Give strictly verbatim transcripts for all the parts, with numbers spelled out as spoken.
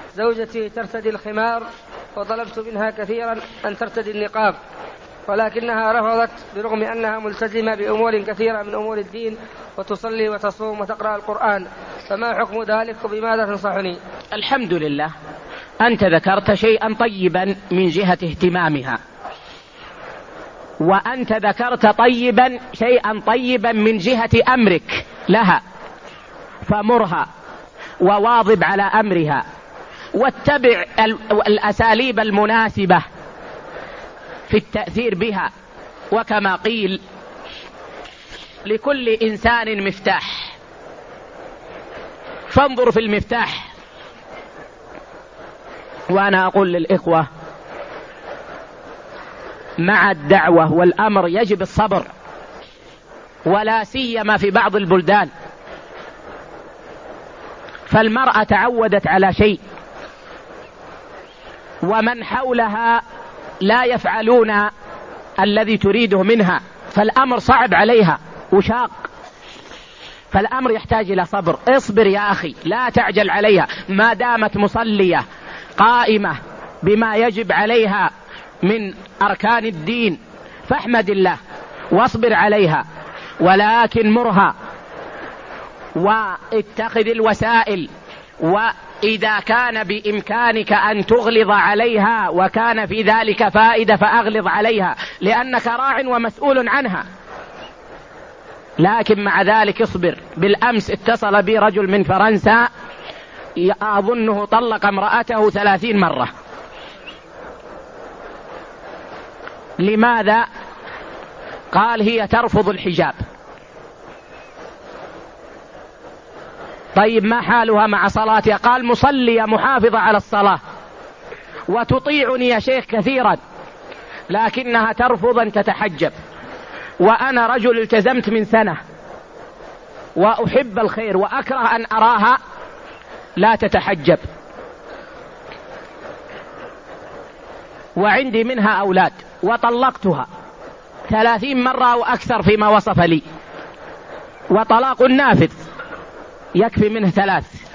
زوجتي ترتدي الخمار، وطلبت منها كثيرا أن ترتدي النقاب، ولكنها رفضت برغم أنها ملتزمة بأمور كثيرة من أمور الدين، وتصلي وتصوم وتقرأ القرآن، فما حكم ذلك وبماذا تنصحني؟ الحمد لله، أنت ذكرت شيئا طيبا من جهة اهتمامها، وأنت ذكرت طيبا شيئا طيبا من جهة أمرك لها، فمرها وواظب على أمرها، واتبع الأساليب المناسبة في التأثير بها. وكما قيل لكل إنسان مفتاح، فانظر في المفتاح. وأنا أقول للإخوة مع الدعوة والأمر يجب الصبر، ولا سيما في بعض البلدان، فالمرأة تعودت على شيء ومن حولها لا يفعلون الذي تريده منها، فالأمر صعب عليها وشاق، فالأمر يحتاج إلى صبر. اصبر يا أخي، لا تعجل عليها، ما دامت مصلية قائمة بما يجب عليها من أركان الدين فاحمد الله واصبر عليها، ولكن مرها واتخذ الوسائل، وإذا كان بإمكانك أن تغلظ عليها وكان في ذلك فائدة فأغلظ عليها، لأنك راع ومسؤول عنها، لكن مع ذلك اصبر. بالأمس اتصل بي رجل من فرنسا أظنه طلق امرأته ثلاثين مرة. لماذا؟ قال هي ترفض الحجاب. طيب ما حالها مع صلاتها؟ قال مصلية محافظة على الصلاة وتطيعني يا شيخ كثيرا، لكنها ترفض أن تتحجب، وأنا رجل التزمت من سنة وأحب الخير وأكره أن أراها لا تتحجب، وعندي منها أولاد، وطلقتها ثلاثين مرة وأكثر فيما وصف لي، وطلاق نافذ يكفي منه ثلاث.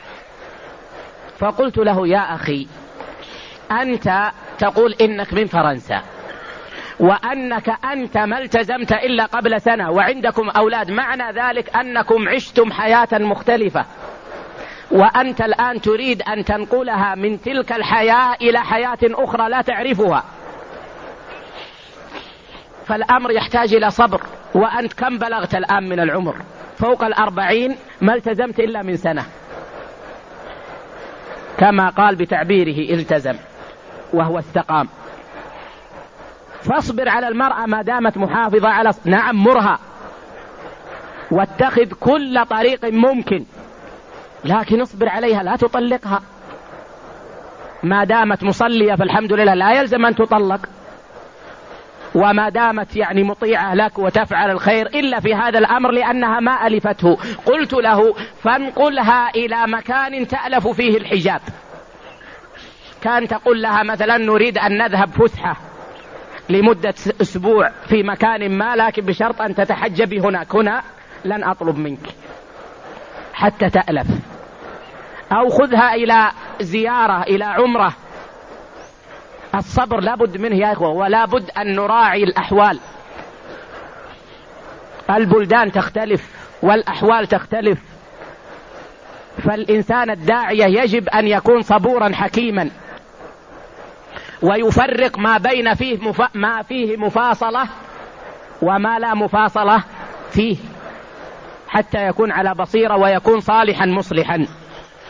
فقلت له يا أخي أنت تقول إنك من فرنسا وأنك أنت ما التزمت إلا قبل سنة وعندكم أولاد، معنى ذلك أنكم عشتم حياة مختلفة، وأنت الآن تريد أن تنقلها من تلك الحياة إلى حياة أخرى لا تعرفها، فالأمر يحتاج إلى صبر. وأنت كم بلغت الآن من العمر؟ فوق الأربعين، ما التزمت إلا من سنة، كما قال بتعبيره التزم وهو استقام. فاصبر على المرأة ما دامت محافظة على، نعم مرها واتخذ كل طريق ممكن، لكن اصبر عليها، لا تطلقها. ما دامت مصلية فالحمد لله لا يلزم أن تطلق، وما دامت يعني مطيعة لك وتفعل الخير إلا في هذا الأمر لأنها ما ألفته. قلت له فانقلها إلى مكان تألف فيه الحجاب، كان تقول لها مثلا نريد أن نذهب فسحة لمدة أسبوع في مكان ما، لكن بشرط أن تتحجبي هناك، هنا لن أطلب منك حتى تألف. أو خذها إلى زيارة إلى عمرة. الصبر لابد منه يا إخوة، ولا بد أن نراعي الأحوال، البلدان تختلف والأحوال تختلف، فالإنسان الداعية يجب أن يكون صبورا حكيما، ويفرق ما بين فيه مف... ما فيه مفاصلة وما لا مفاصلة فيه، حتى يكون على بصيرة ويكون صالحا مصلحا،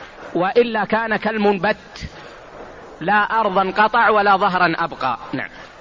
وإلا كان كالمنبت لا أرضا قطع ولا ظهرا أبقى. نعم.